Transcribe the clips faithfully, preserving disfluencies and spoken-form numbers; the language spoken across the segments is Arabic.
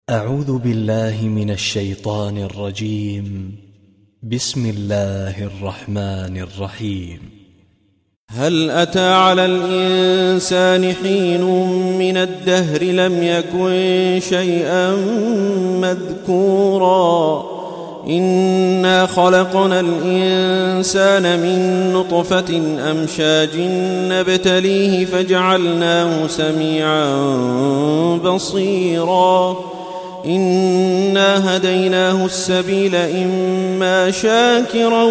أعوذ بالله من الشيطان الرجيم. بسم الله الرحمن الرحيم. هل أتى على الإنسان حين من الدهر لم يكن شيئا مذكورا إنا خلقنا الإنسان من نطفة أمشاج نبتليه فجعلناه سميعا بصيرا إنا هديناه السبيل إما شاكرا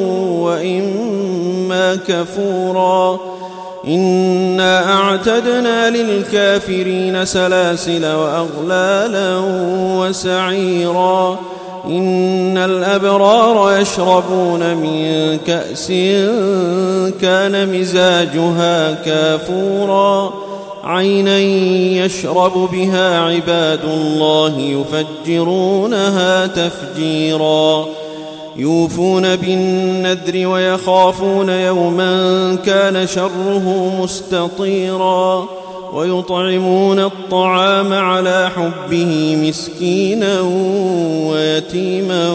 وإما كفورا إنا أعتدنا للكافرين سلاسل وأغلالا وسعيرا إن الأبرار يشربون من كأس كان مزاجها كافورا عينا يشرب بها عباد الله يفجرونها تفجيرا يوفون بالنذر ويخافون يوما كان شره مستطيرا ويطعمون الطعام على حبه مسكينا ويتيما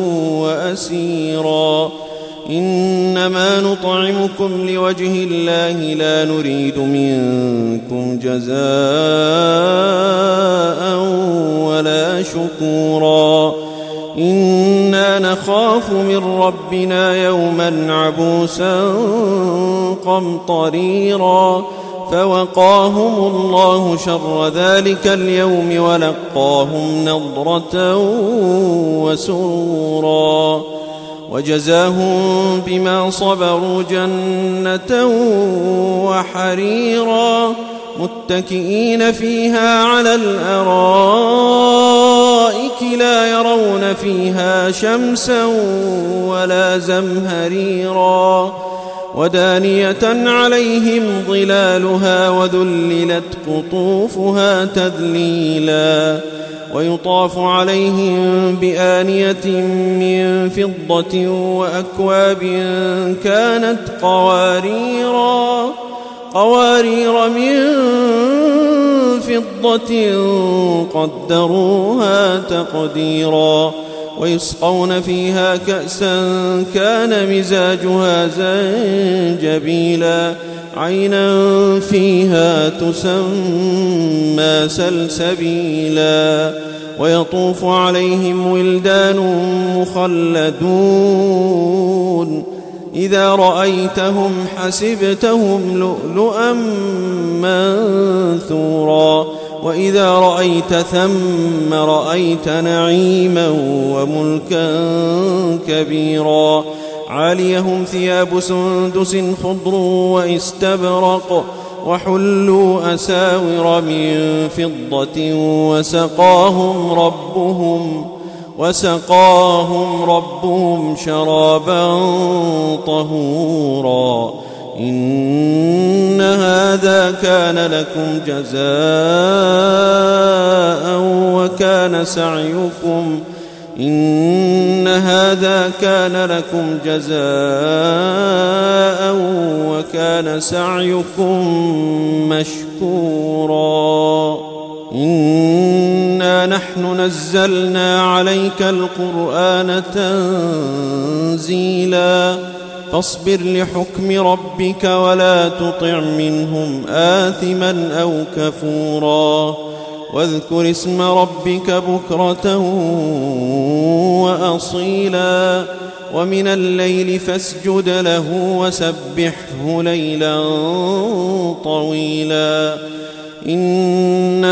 وأسيرا إنما نطعمكم لوجه الله لا نريد منكم جزاء ولا شكورا إنا نخاف من ربنا يوما عبوسا قمطريرا فوقاهم الله شر ذلك اليوم ولقاهم نضرة وسرورا وجزاهم بما صبروا جنة وحريرا متكئين فيها على الأرائك لا يرون فيها شمسا ولا زمهريرا ودانية عليهم ظلالها وذللت قطوفها تذليلا ويطاف عليهم بآنية من فضة وأكواب كانت قواريرا قوارير من فضة قدروها تقديرا ويسقون فيها كأسا كان مزاجها زنجبيلا عينا فيها تسمى سلسبيلا ويطوف عليهم ولدان مخلدون إذا رأيتهم حسبتهم لؤلؤا منثورا وإذا رأيت ثم رأيت نعيما وملكا كبيرا عاليهم ثياب سندس خضر واستبرق وحلوا أساور من فضة وسقاهم ربهم وسقاهم ربهم شرابا طهورا إن هذا كان لكم جزاء وكان سعيكم إن هذا كان لكم جزاء وكان سعيكم مشكورا إنا نحن نزلنا عليك القرآن تنزيلا فاصبر لحكم ربك ولا تطع منهم آثما أو كفورا واذكر اسم ربك بكرة وأصيلا ومن الليل فاسجد له وسبحه ليلا طويلا إن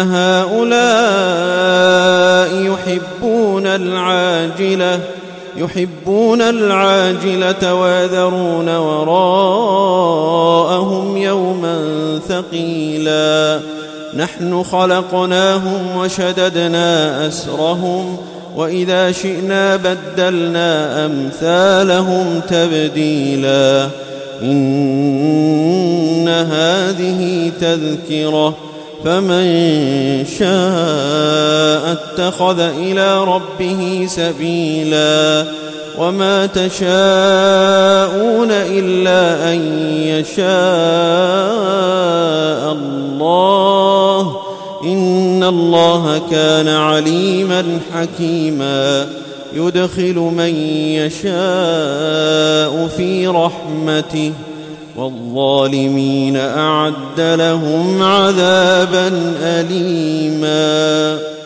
هؤلاء يحبون العاجلة يحبون العاجلة ويذرون وراءهم يوما ثقيلا نحن خلقناهم وشددنا أسرهم وإذا شئنا بدلنا أمثالهم تبديلا إن هذه تذكرة فمن شاء اتخذ إلى ربه سبيلا وما تشاءون إلا أن يشاء الله إن الله كان عليما حكيما يدخل من يشاء في رحمته والظالمين أعد لهم عذابا أليما.